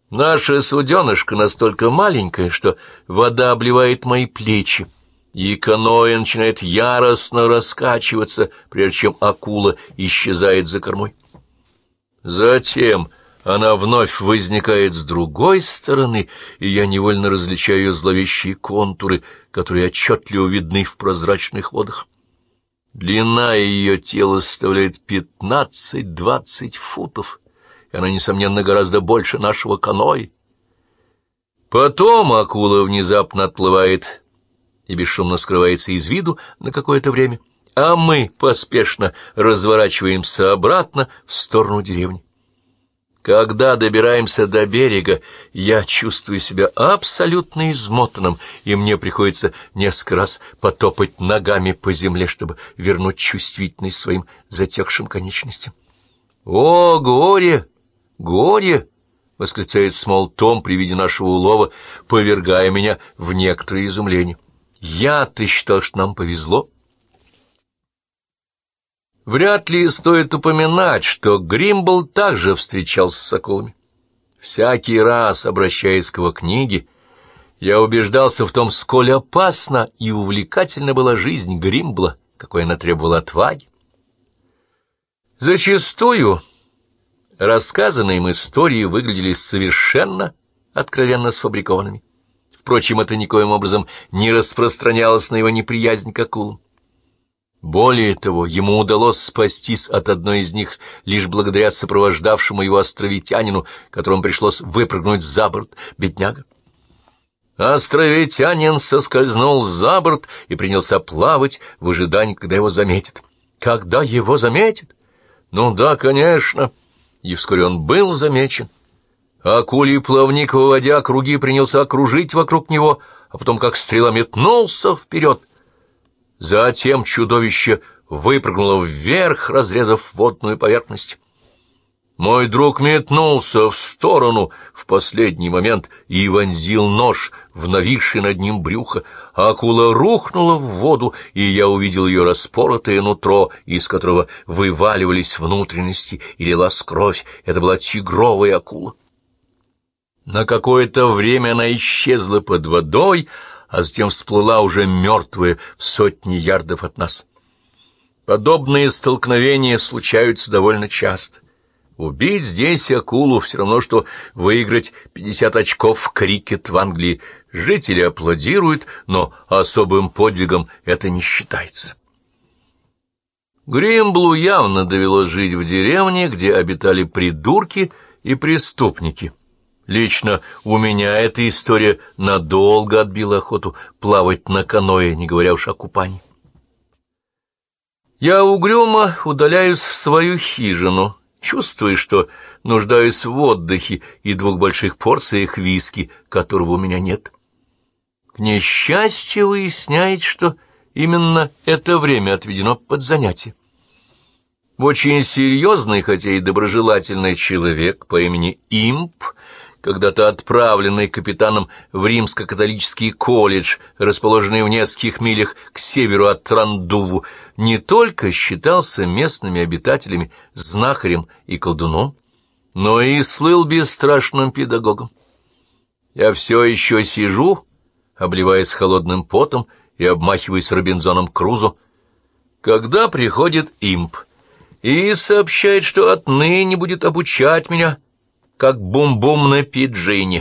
Наша суденышка настолько маленькая, что вода обливает мои плечи, и каноэ начинает яростно раскачиваться, прежде чем акула исчезает за кормой. Затем она вновь возникает с другой стороны, и я невольно различаю ее зловещие контуры, которые отчетливо видны в прозрачных водах. Длина ее тела составляет 15-20 футов, и она, несомненно, гораздо больше нашего каноэ. Потом акула внезапно отплывает и бесшумно скрывается из виду на какое-то время, а мы поспешно разворачиваемся обратно в сторону деревни. Когда добираемся до берега, я чувствую себя абсолютно измотанным, и мне приходится несколько раз потопать ногами по земле, чтобы вернуть чувствительность своим затекшим конечностям. «О, горе! Горе!» — восклицает Смол Том при виде нашего улова, повергая меня в некоторое изумление. «Я-то считал, что нам повезло». Вряд ли стоит упоминать, что Гримбл также встречался с акулами. Всякий раз, обращаясь к его книге, я убеждался в том, сколь опасна и увлекательна была жизнь Гримбла, какой она требовала отваги. Зачастую рассказанные им истории выглядели совершенно откровенно сфабрикованными. Впрочем, это никоим образом не распространялось на его неприязнь к акулам. Более того, ему удалось спастись от одной из них лишь благодаря сопровождавшему его островитянину, которому пришлось выпрыгнуть за борт, бедняга. Островитянин соскользнул за борт и принялся плавать в ожидании, когда его заметят. Когда его заметят? Ну да, конечно. И вскоре он был замечен. Акулий плавник, выводя круги, принялся окружить вокруг него, а потом, как стрела, метнулся вперед. Затем чудовище выпрыгнуло вверх, разрезав водную поверхность. Мой друг метнулся в сторону в последний момент и вонзил нож в нависшее над ним брюхо. Акула рухнула в воду, и я увидел ее распоротое нутро, из которого вываливались внутренности и лилась кровь. Это была тигровая акула. На какое-то время она исчезла под водой, а затем всплыла уже мертвая в сотни ярдов от нас. Подобные столкновения случаются довольно часто. Убить здесь акулу все равно, что выиграть 50 очков в крикет в Англии. Жители аплодируют, но особым подвигом это не считается. Гримблу явно довелось жить в деревне, где обитали придурки и преступники. Лично у меня эта история надолго отбила охоту плавать на каноэ, не говоря уж о купании. Я угрюмо удаляюсь в свою хижину, чувствуя, что нуждаюсь в отдыхе и 2 больших порциях виски, которого у меня нет. К несчастью, выясняется, что именно это время отведено под занятие. Очень серьезный, хотя и доброжелательный человек по имени Имп, когда-то отправленный капитаном в римско-католический колледж, расположенный в нескольких милях к северу от Трандуву, не только считался местными обитателями знахарем и колдуном, но и слыл бесстрашным педагогом. Я все еще сижу, обливаясь холодным потом и обмахиваясь Робинзоном Крузо, когда приходит Имп и сообщает, что отныне будет обучать меня как бум-бум на пиджине.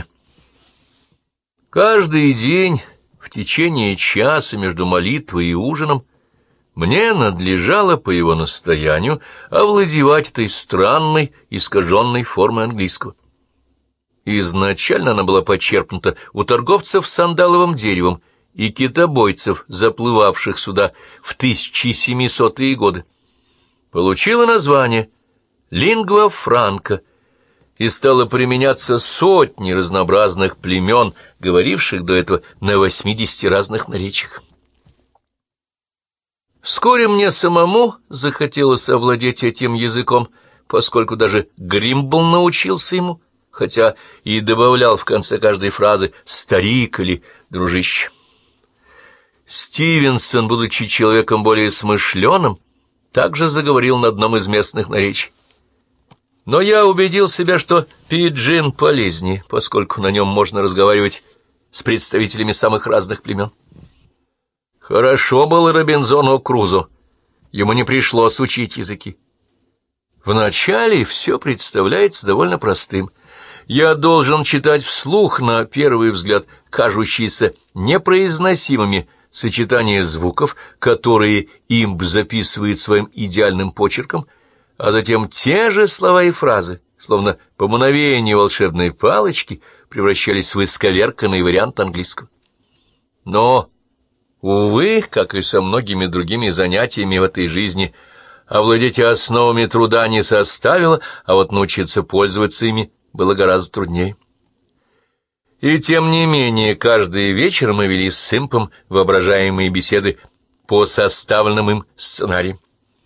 Каждый день в течение часа между молитвой и ужином мне надлежало по его настоянию овладевать этой странной, искаженной формой английского. Изначально она была почерпнута у торговцев сандаловым деревом и китобойцев, заплывавших сюда в 1700-е годы. Получила название «лингва франка» и стала применяться сотни разнообразных племен, говоривших до этого на 80 разных наречиях. Вскоре мне самому захотелось овладеть этим языком, поскольку даже Гримбл научился ему, хотя и добавлял в конце каждой фразы «старик» или «дружище». Стивенсон, будучи человеком более смышленым, также заговорил на одном из местных наречий. Но я убедил себя, что пиджин полезнее, поскольку на нем можно разговаривать с представителями самых разных племен. Хорошо было Робинзону Крузо, ему не пришлось учить языки. Вначале все представляется довольно простым. Я должен читать вслух на первый взгляд кажущиеся непроизносимыми сочетания звуков, которые имп записывает своим идеальным почерком, а затем те же слова и фразы, словно по мановению волшебной палочки, превращались в исковерканный вариант английского. Но, увы, как и со многими другими занятиями в этой жизни, овладеть основами труда не составило, а вот научиться пользоваться ими было гораздо труднее. И тем не менее, каждый вечер мы вели с импом воображаемые беседы по составленным им сценариям.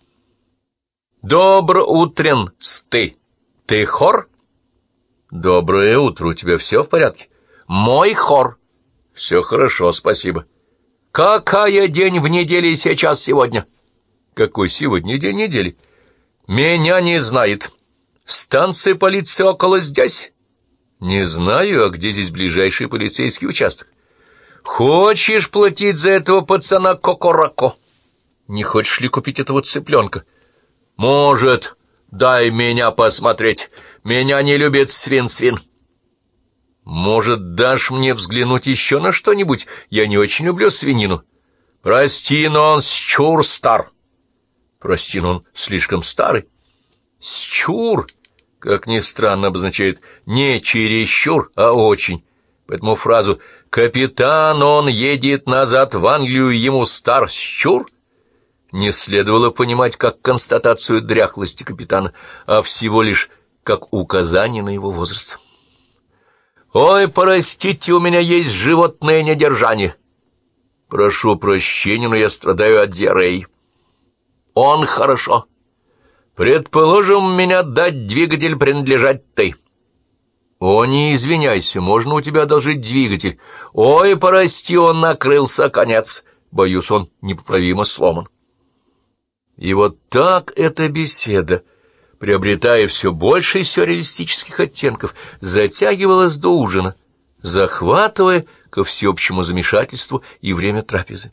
«Добро утрен, сты! Ты хор?» «Доброе утро, у тебя все в порядке?» «Мой хор!» «Все хорошо, спасибо». «Какая день в неделе сейчас сегодня?» «Какой сегодня день недели?» «Меня не знает. Станция полиции около здесь?» «Не знаю, а где здесь ближайший полицейский участок?» «Хочешь платить за этого пацана Кокорако?» «Не хочешь ли купить этого цыпленка?» «Может, дай меня посмотреть. Меня не любит свин-свин». «Может, дашь мне взглянуть еще на что-нибудь? Я не очень люблю свинину». «Прости, но он счур стар». «Прости, но он слишком старый». «Счур», как ни странно, обозначает не чересчур, а очень. Поэтому фразу «Капитан, он едет назад в Англию, ему стар счур» не следовало понимать как констатацию дряхлости капитана, а всего лишь как указание на его возраст. «Ой, простите, у меня есть животное недержание». «Прошу прощения, но я страдаю от диареи». «Он хорошо. Предположим, меня дать двигатель принадлежать ты». «О, не извиняйся, можно у тебя одолжить двигатель?» «Ой, прости, он накрылся, конец. Боюсь, он непоправимо сломан». И вот так эта беседа, приобретая все больше сюрреалистических оттенков, затягивалась до ужина, захватывая ко всеобщему замешательству и время трапезы.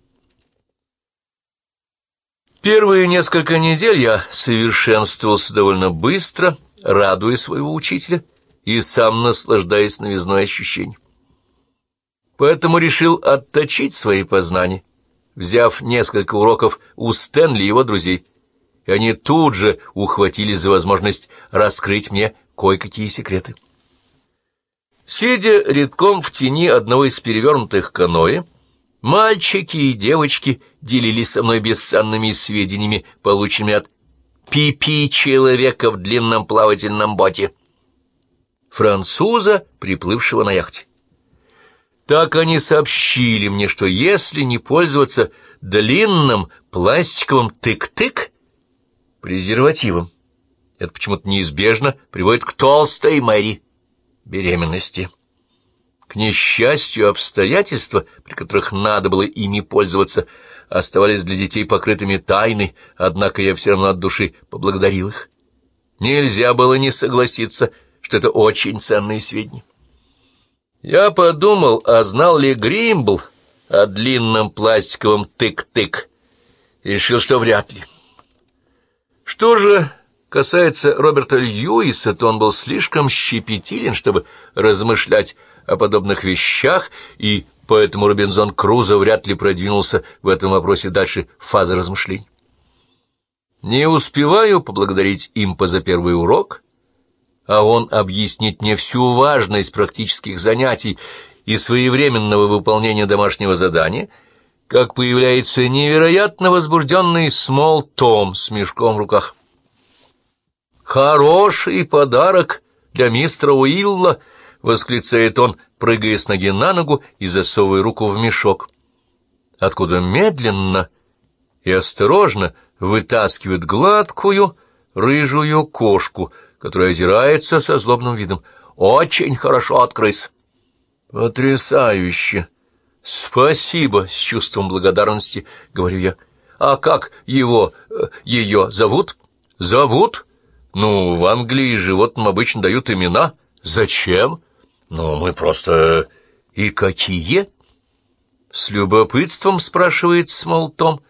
Первые несколько недель я совершенствовался довольно быстро, радуя своего учителя и сам наслаждаясь новизной ощущений. Поэтому решил отточить свои познания, взяв несколько уроков у Стэнли и его друзей, и они тут же ухватились за возможность раскрыть мне кое-какие секреты. Сидя редком в тени одного из перевернутых каноэ, мальчики и девочки делились со мной бесценными сведениями, полученными от пипи-человека в длинном плавательном боте, француза, приплывшего на яхте. Так они сообщили мне, что если не пользоваться длинным пластиковым тык-тык, презервативом, это почему-то неизбежно приводит к толстой Мэри, беременности. К несчастью, обстоятельства, при которых надо было ими пользоваться, оставались для детей покрытыми тайной, однако я все равно от души поблагодарил их. Нельзя было не согласиться, что это очень ценные сведения. Я подумал, а знал ли Гримбл о длинном пластиковом тык-тык, и решил, что вряд ли. Что же касается Роберта Льюиса, то он был слишком щепетилен, чтобы размышлять о подобных вещах, и поэтому Робинзон Крузо вряд ли продвинулся в этом вопросе дальше фазы размышлений. Не успеваю поблагодарить импа за первый урок, а он объяснит мне всю важность практических занятий и своевременного выполнения домашнего задания, как появляется невероятно возбужденный Смол Том с мешком в руках. «Хороший подарок для мистера Уилла!» — восклицает он, прыгая с ноги на ногу и засовывая руку в мешок, откуда медленно и осторожно вытаскивает гладкую рыжую кошку, которая озирается со злобным видом. «Очень хорошо от крыс». «Потрясающе! Спасибо!» — с чувством благодарности говорю я. «А как ее зовут?» «Зовут? Ну, в Англии животным обычно дают имена. Зачем? Ну, мы просто... И какие? С любопытством спрашивает Смолтом.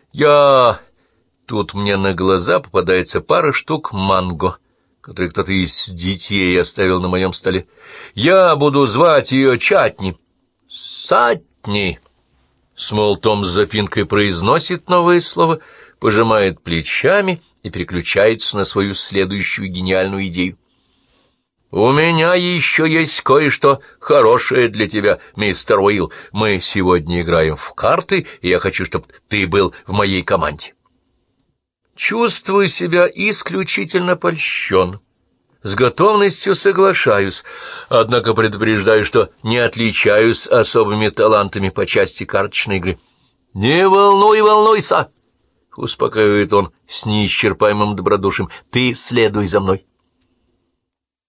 Тут мне на глаза попадается пара штук манго, которые кто-то из детей оставил на моем столе. Я буду звать ее Чатни. Сатни. Смолтом с запинкой произносит новое слово, пожимает плечами и переключается на свою следующую гениальную идею. «У меня еще есть кое-что хорошее для тебя, мистер Уилл. Мы сегодня играем в карты, и я хочу, чтобы ты был в моей команде». Чувствую себя исключительно польщен. С готовностью соглашаюсь, однако предупреждаю, что не отличаюсь особыми талантами по части карточной игры. «Не волнуйся!» — успокаивает он с неисчерпаемым добродушием. «Ты следуй за мной».